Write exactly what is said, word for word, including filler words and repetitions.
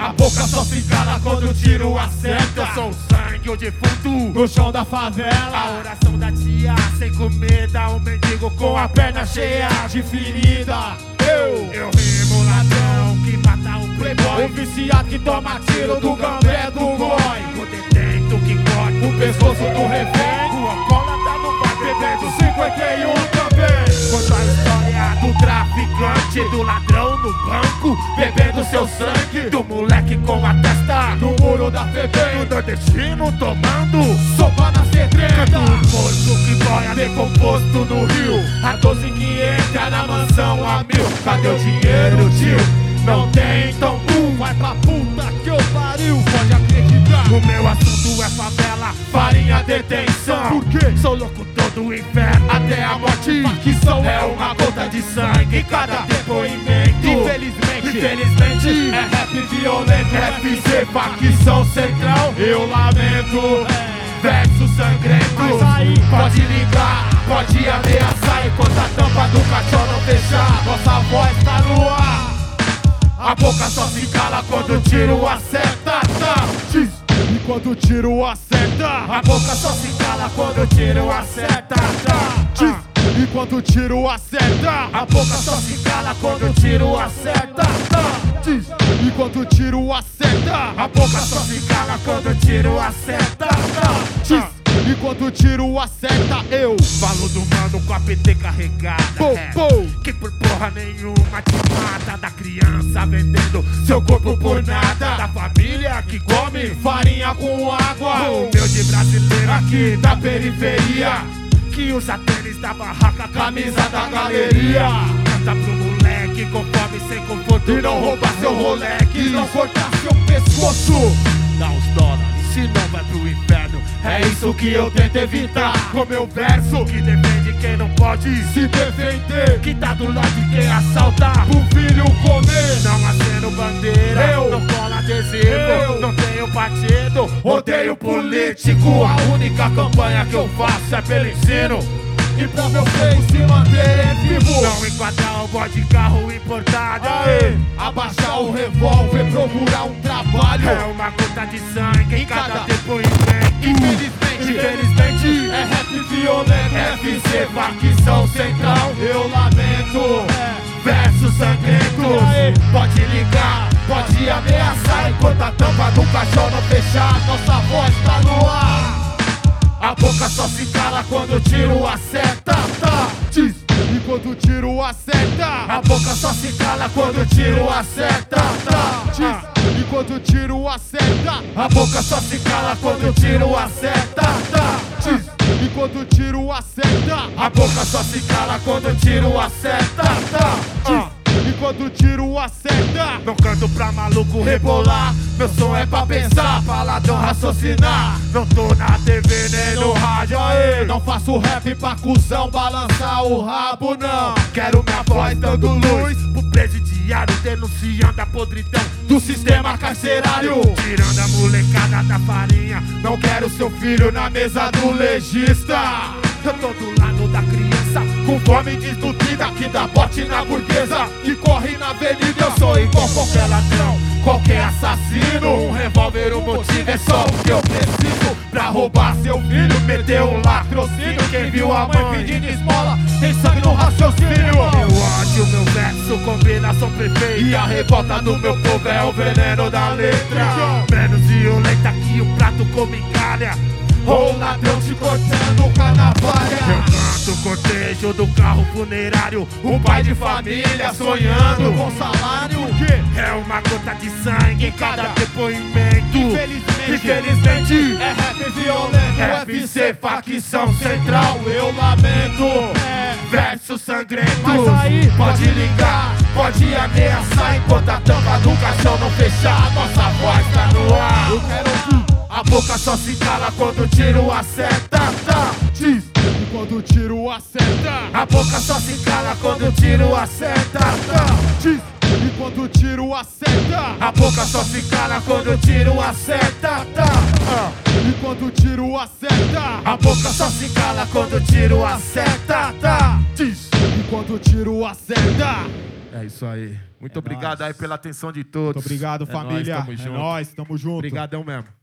A boca só se cala quando o tiro acerta. Eu sou o sangue, o defunto no chão da favela. A oração da tia sem comida, um mendigo com a perna cheia de ferida. Eu, eu rimo ladrão que mata o playboy, o viciado que toma tiro do gambé do goi, o detento que corta o pescoço do refém, o alcoólatra no bar bebendo cinquenta e um também. Conta a história do traficante, do ladrão no banco, bebendo seu sangue, do moleque com a testa no muro da FEBEM, do nordestino tomando sopa na sedrenta, do porco que boia decomposto no rio, a doze que entra na mansão a mil. Cadê o dinheiro, tio? Não tem, então tu vai pra puta que eu pariu, pode acreditar. O meu assunto é favela, farinha, detenção. Por quê? Sou louco todo inferno, até a morte. Facção é uma gota de sangue em cada depoimento. Infelizmente, infelizmente é rap violento, F C, facção central. Eu lamento, verso sangrento. Mas aí, pode ligar, pode ameaçar, enquanto a tampa do caixão não fechar, nossa voz tá no ar. A boca só se cala quando o tiro acerta, tá? Enquanto o tiro acerta. A boca só se cala quando o tiro acerta, tá? Enquanto o tiro acerta. A boca só se cala quando o tiro acerta, tá? Enquanto o tiro acerta. A boca só se cala quando o tiro acerta, tá? Enquanto o tiro acerta, eu falo do mano com a P T carregada, pô, é, pô. que por porra nenhuma te mata. Da criança vendendo seu corpo por nada, da família que come farinha com água. O meu de brasileiro aqui da periferia, que usa tênis da barraca, camisa da galeria. Canta pro moleque com fome, sem conforto, e não roubar seu Rolex, e não cortar seu pescoço. Dá uns dólares, se não vai pro inferno. É isso que eu tento evitar com meu verso, que defende quem não pode se defender, que tá do lado de quem assalta pro filho comer. Não aceno bandeira, eu não cola adesivo, eu não tenho partido, odeio político. A única campanha que eu faço é pelo ensino e pra meu filho se manter vivo. Não enquadrar o bode de carro importado. Aê, abaixar o revólver, procurar um trabalho. É uma gota de sangue em cada depoimento. Infelizmente, infelizmente é rap violento, F C, facção central. Eu lamento, verso sangrento. Pode ligar, pode ameaçar, enquanto a tampa do caixão não fechar, nossa voz tá no ar. A boca só se cala quando o tiro acerta, tá? Enquanto o tiro acerta. A boca só se cala quando o tiro acerta, tá? Enquanto o tiro acerta. A boca só se cala quando o tiro acerta, tá? Enquanto o tiro acerta. A boca só se cala quando o tiro acerta, tá? Enquanto o tiro acerta. Não canto pra maluco rebolar, meu som é pra pensar, paladão raciocinar. Não tô na T V nem no rádio, aê. Não faço rap pra cuzão balançar o rabo, não. Quero minha voz dando luz pro presidiário, denunciando a podridão do sistema carcerário, tirando a molecada da farinha. Não quero seu filho na mesa do legista. Eu tô do lado da criança com fome desnutrida, que dá bote na burguesa, que corre na avenida. Eu sou igual qualquer ladrão, qualquer assassino. Um revólver, um motivo, é só o que eu preciso pra roubar seu filho, meter um latrocínio. Quem viu a mãe pedindo esmola tem sangue no raciocínio. Meu ódio, meu verso, combinação perfeita, e a revolta do meu povo é o veneno da letra. Menos violenta que o prato com migalha, ou ladrão te cortando com a navalha. Eu canto o cortejo do carro funerário, um pai de família sonhando com salário. É uma gota de sangue em cada depoimento. Infelizmente, Infelizmente é rap violento, F C, facção central. Eu lamento, verso sangrento. Mas aí, pode ligar, pode ameaçar, enquanto a tampa do caixão não fechar, nossa voz tá no ar. Eu quero ouvir. A boca só se cala quando o tiro acerta, tá? Enquanto o tiro acerta. A boca só se cala quando o tiro acerta, tá? Enquanto o tiro acerta. A boca só se cala quando o tiro acerta, tá? Enquanto o tiro acerta. A boca só se cala quando o tiro acerta, tá? Enquanto o tiro acerta. É isso aí. Muito É obrigado nóis. aí pela atenção de todos. Muito obrigado, é família. Nóis, tamo é junto. nóis, tamo junto. Obrigadão mesmo.